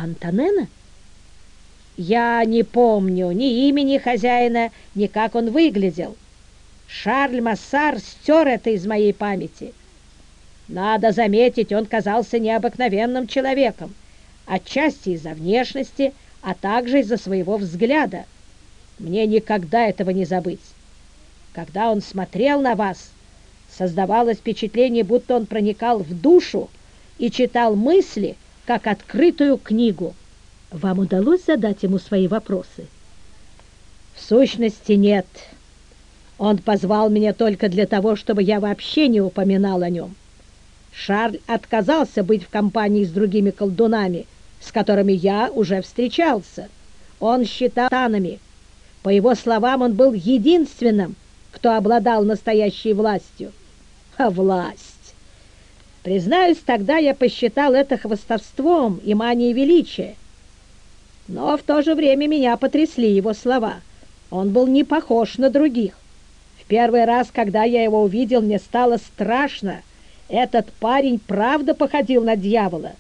Антонена? Я не помню ни имени хозяина, ни как он выглядел. Шарль Массар стер это из моей памяти. Надо заметить, он казался необыкновенным человеком, отчасти из-за внешности, а также из-за своего взгляда. Мне никогда этого не забыть. Когда он смотрел на вас, создавалось впечатление, будто он проникал в душу и читал мысли, как открытую книгу. Вам удалось задать ему свои вопросы? В сущности, нет. Он позвал меня только для того, чтобы я вообще не упоминал о нем. Шарль отказался быть в компании с другими колдунами, с которыми я уже встречался. Он считал танами. По его словам, он был единственным, кто обладал настоящей властью. А власть! Признаюсь, тогда я посчитал это хвастовством и манией величия. Но в то же время меня потрясли его слова. Он был не похож на других. В первый раз, когда я его увидел, мне стало страшно. Этот парень правда походил на дьявола.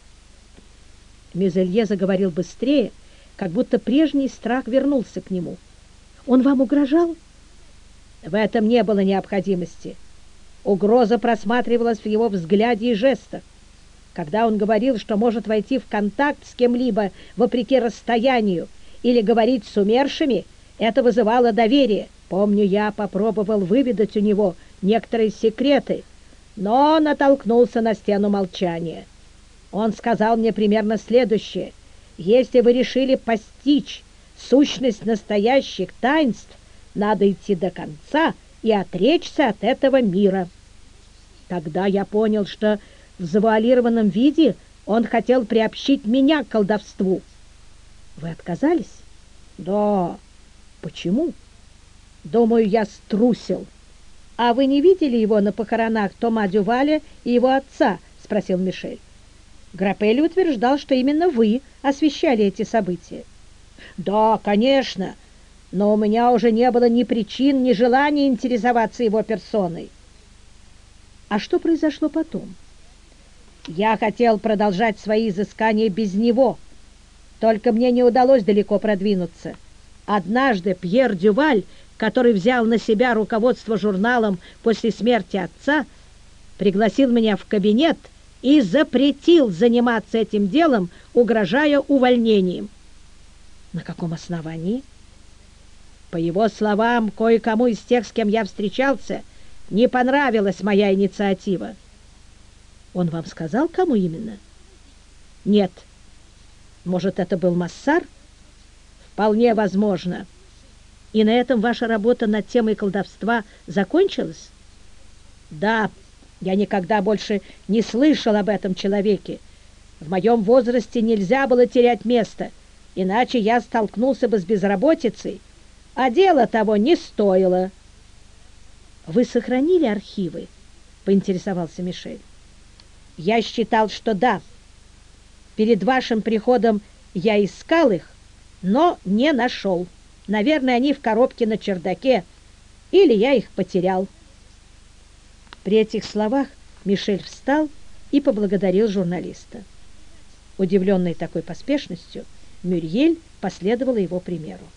Мюзелье заговорил быстрее, как будто прежний страх вернулся к нему. Он вам угрожал? В этом не было необходимости. Угроза просматривалась в его взгляде и жестах. Когда он говорил, что может войти в контакт с кем-либо вопреки расстоянию или говорить с умершими, это вызывало доверие. Помню, я попробовал выведать у него некоторые секреты, но натолкнулся на стену молчания. Он сказал мне примерно следующее: если вы решили постичь сущность настоящих таинств, надо идти до конца и отречься от этого мира. Тогда я понял, что в завуалированном виде он хотел приобщить меня к колдовству. Вы отказались? Да. Почему? Думаю, я струсил. А вы не видели его на похоронах Тома Дюваля и его отца? Спросил Мишель. Граппелли утверждал, что именно вы освещали эти события. Да, конечно, но у меня уже не было ни причин, ни желания интересоваться его персоной. А что произошло потом? Я хотел продолжать свои изыскания без него, только мне не удалось далеко продвинуться. Однажды Пьер Дюваль, который взял на себя руководство журналом после смерти отца, пригласил меня в кабинет и запретил заниматься этим делом, угрожая увольнением. На каком основании? По его словам, кое-кому из тех, с кем я встречался, не понравилась моя инициатива. Он вам сказал, кому именно? Нет. Может, это был Массар? Вполне возможно. И на этом ваша работа над темой колдовства закончилась? Да, я никогда больше не слышал об этом человеке. В моем возрасте нельзя было терять место, иначе я столкнулся бы с безработицей, а дело того не стоило. Вы сохранили архивы? Поинтересовался Мишель. Я считал, что да. Перед вашим приходом я искал их, но не нашел. Наверное, они в коробке на чердаке, или я их потерял. При этих словах Мишель встал и поблагодарил журналиста. Удивленный такой поспешностью, Мюрьель последовала его примеру.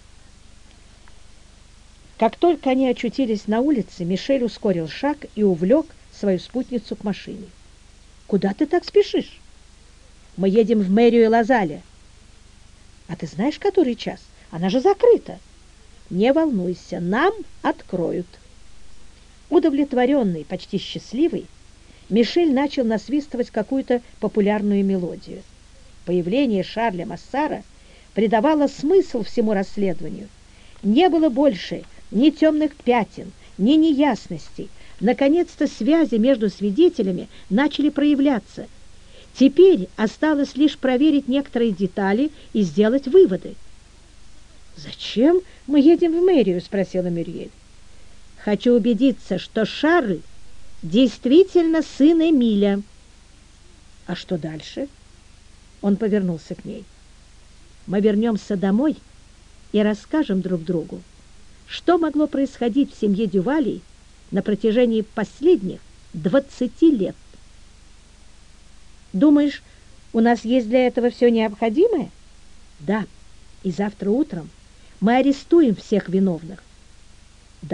Как только они очутились на улице, Мишель ускорил шаг и увлек свою спутницу к машине. «Куда ты так спешишь?» «Мы едем в мэрию Лазаля». «А ты знаешь, который час? Она же закрыта». «Не волнуйся, нам откроют». Удовлетворенный, почти счастливый, Мишель начал насвистывать какую-то популярную мелодию. Появление Шарля Массара придавало смысл всему расследованию. Не было больше ни темных пятен, ни неясностей. Наконец-то связи между свидетелями начали проявляться. Теперь осталось лишь проверить некоторые детали и сделать выводы. «Зачем мы едем в мэрию?» — спросила Мюрьель. «Хочу убедиться, что Шарль действительно сын Эмиля». «А что дальше?» Он повернулся к ней. «Мы вернемся домой и расскажем друг другу, что могло происходить в семье Дювалей на протяжении последних 20 лет. Думаешь, У нас есть для этого все необходимое? Да, и завтра утром мы арестуем всех виновных.